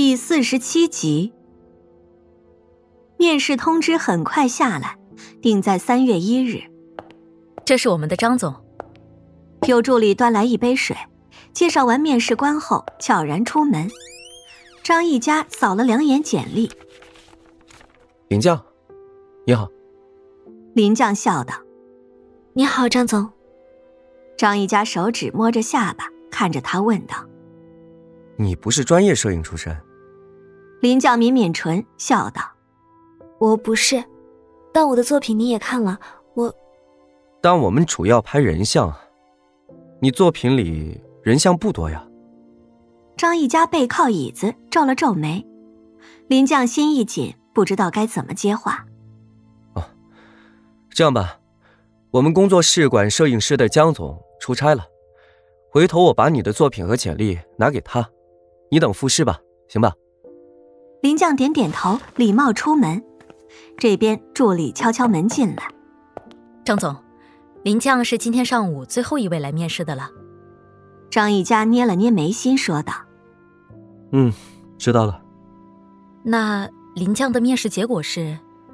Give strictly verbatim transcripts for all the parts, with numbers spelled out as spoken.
第四十七集。面试通知很快下来，定在三月一日。 这是我们的张总。 有助理端来一杯水，介绍完面试官后悄然出门。张一家扫了两眼简历。 林将，你好。 林将笑道： 你好，张总。 张一家手指摸着下巴，看着他问道： 你不是专业摄影出身？ 林将抿抿唇，笑道： 我不是，但我的作品你也看了，我…… 但我们主要拍人像，你作品里人像不多呀。 张一家背靠椅子，皱了皱眉。林将心一紧，不知道该怎么接话。 哦，这样吧，我们工作室管摄影师的江总出差了，回头我把你的作品和简历拿给他，你等复试吧，行吧？ 林将点点头，礼貌出门。这边助理敲敲门进来。 张总，林将是今天上午最后一位来面试的了。 张一家捏了捏眉心说道： 嗯，知道了。 那林将的面试结果是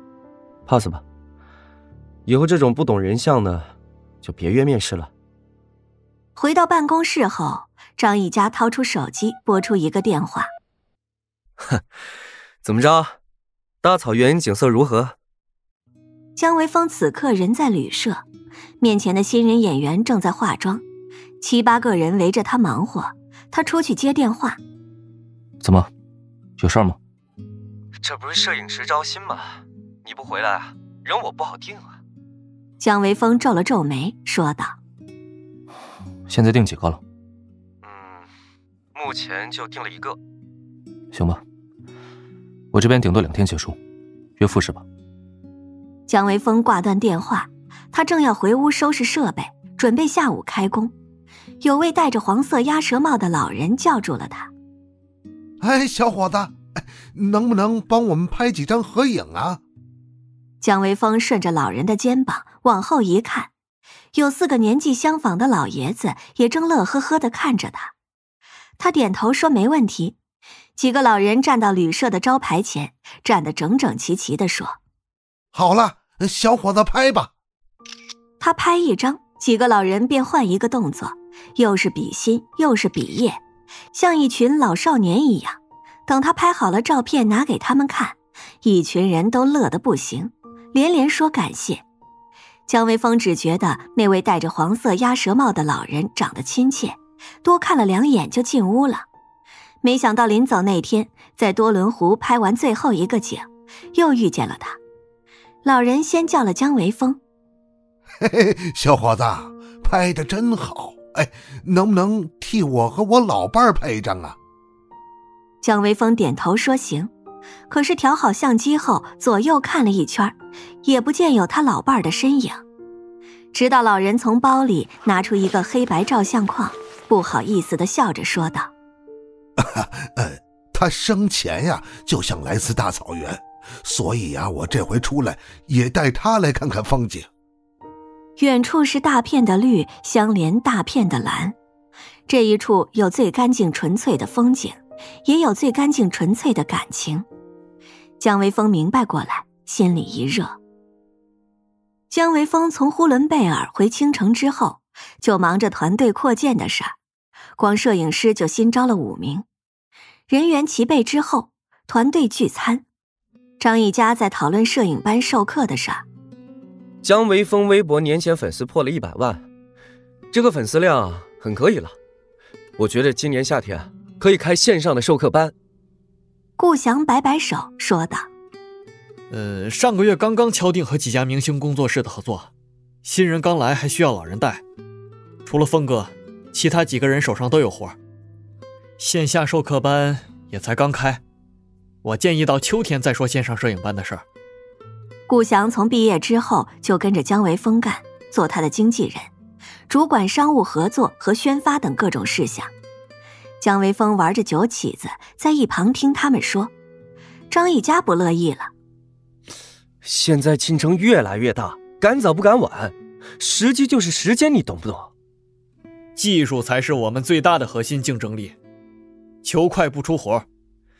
pass 吧，以后这种不懂人像的就别约面试了。 回到办公室后，张一家掏出手机拨出一个电话。 哼，怎么着？大草原景色如何？ 姜维峰此刻人在旅社，面前的新人演员正在化妆，七八个人围着他忙活，他出去接电话。 怎么，有事吗？ 这不是摄影师招新吗？你不回来，人我不好定啊。 姜维峰皱了皱眉说道： 现在定几个了？ 嗯，目前就定了一个。 行吧，我这边顶多两天结束，约复试吧。 姜维峰挂断电话，他正要回屋收拾设备，准备下午开工。有位戴着黄色鸭舌帽的老人叫住了他： 哎，小伙子，能不能帮我们拍几张合影啊？ 姜维峰顺着老人的肩膀往后一看，有四个年纪相仿的老爷子也正乐呵呵地看着他。他点头说没问题。几个老人站到旅社的招牌前，站得整整齐齐地说： 好了，小伙子拍吧。 他拍一张，几个老人便换一个动作，又是比心又是比耶，像一群老少年一样。等他拍好了照片拿给他们看，一群人都乐得不行，连连说感谢。姜维峰只觉得那位戴着黄色鸭舌帽的老人长得亲切，多看了两眼就进屋了。没想到临走那天，在多伦湖拍完最后一个景，又遇见了他。老人先叫了姜维峰： 嘿嘿，小伙子，拍得真好，哎，能不能替我和我老伴儿拍一张啊？ 姜维峰点头说行，可是调好相机后，左右看了一圈，也不见有他老伴儿的身影。直到老人从包里拿出一个黑白照相框，不好意思地笑着说道： 呃，他生前呀就想来次大草原，所以呀，我这回出来也带他来看看风景。 远处是大片的绿相连大片的蓝，这一处有最干净纯粹的风景，也有最干净纯粹的感情。姜维峰明白过来，心里一热。姜维峰从呼伦贝尔回青城之后，就忙着团队扩建的事儿，光摄影师就新招了五名。人员齐备之后，团队聚餐。张一家在讨论摄影班授课的事儿。 姜维峰微博年前粉丝破了一百万，这个粉丝量很可以了。我觉得今年夏天可以开线上的授课班。 顾翔摆摆手说道： 呃，上个月刚刚敲定和几家明星工作室的合作，新人刚来还需要老人带，除了峰哥，其他几个人手上都有活。线下授课班也才刚开，我建议到秋天再说线上摄影班的事儿。 顾翔从毕业之后就跟着姜维峰干，做他的经纪人，主管商务合作和宣发等各种事项。姜维峰玩着酒起子，在一旁听他们说。张一家不乐意了： 现在竞争越来越大，赶早不赶晚，时机就是时间，你懂不懂？ 技术才是我们最大的核心竞争力，求快不出活。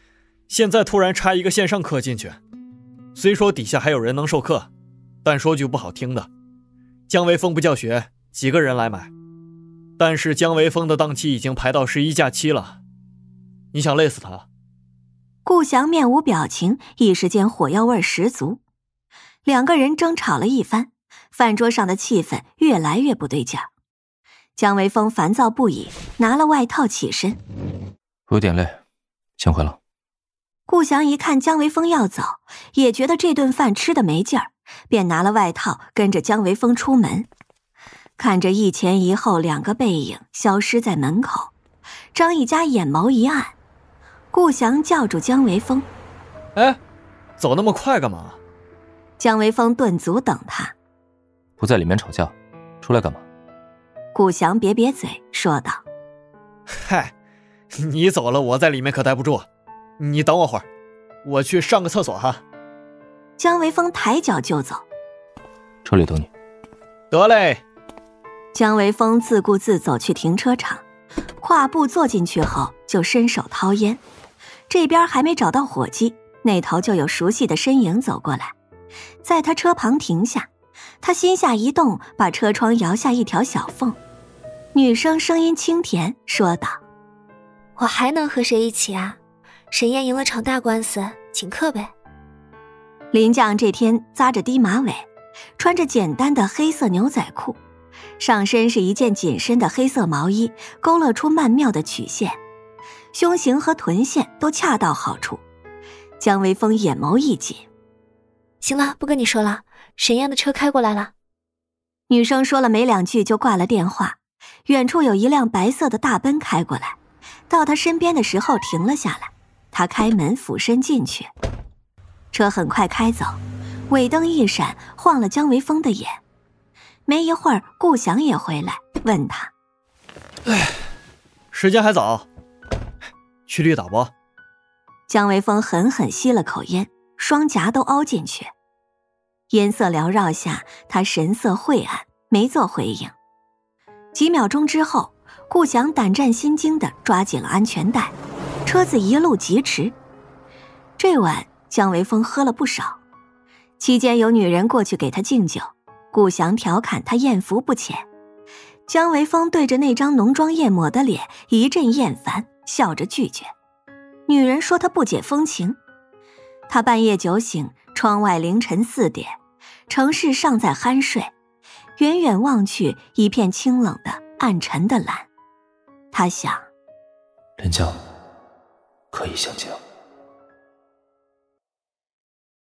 现在突然插一个线上课进去，虽说底下还有人能授课，但说句不好听的，姜维峰不教学，几个人来买？但是姜维峰的档期已经排到十一假期了，你想累死他？ 顾翔面无表情，一时间火药味十足。两个人争吵了一番，饭桌上的气氛越来越不对劲儿。姜维峰烦躁不已，拿了外套起身。 我有点累，先回了。 顾翔一看姜维峰要走，也觉得这顿饭吃得没劲儿，便拿了外套跟着姜维峰出门。看着一前一后两个背影消失在门口，张一家眼眸一暗。顾翔叫住姜维峰：“ 哎，走那么快干嘛？” 姜维峰顿足等他：“ 不在里面吵架，出来干嘛？” 顾翔瘪瘪嘴说道：“ 嗨，你走了我在里面可待不住，你等我会儿，我去上个厕所哈。” 姜维峰抬脚就走：“ 车里等你。” 得嘞。 姜维峰自顾自走去停车场，跨步坐进去后就伸手掏烟。这边还没找到伙计，那头就有熟悉的身影走过来，在他车旁停下。他心下一动，把车窗摇下一条小缝。女生声音清甜说道：“ 我还能和谁一起啊？沈燕赢了场大官司，请客呗。” 林将这天扎着低马尾，穿着简单的黑色牛仔裤，上身是一件紧身的黑色毛衣，勾勒出曼妙的曲线，胸型和臀线都恰到好处。姜维峰眼眸一紧：“ 行了，不跟你说了，沈燕的车开过来了。” 女生说了没两句就挂了电话。远处有一辆白色的大奔开过来，到他身边的时候停了下来。他开门俯身进去，车很快开走，尾灯一闪，晃了姜维峰的眼。没一会儿，顾翔也回来，问他：“ 哎，时间还早，去绿岛不？” 姜维峰狠狠吸了口烟，双颊都凹进去。烟色缭绕下，他神色晦暗，没做回应。几秒钟之后，顾翔胆战心惊地抓紧了安全带，车子一路疾驰。这晚姜维峰喝了不少，期间有女人过去给他敬酒，顾翔调侃他艳福不浅。姜维峰对着那张浓妆艳抹的脸一阵厌烦，笑着拒绝。女人说他不解风情。他半夜酒醒，窗外凌晨四点，城市尚在酣睡，远远望去，一片清冷的暗沉的蓝。他想， 连江可以相见。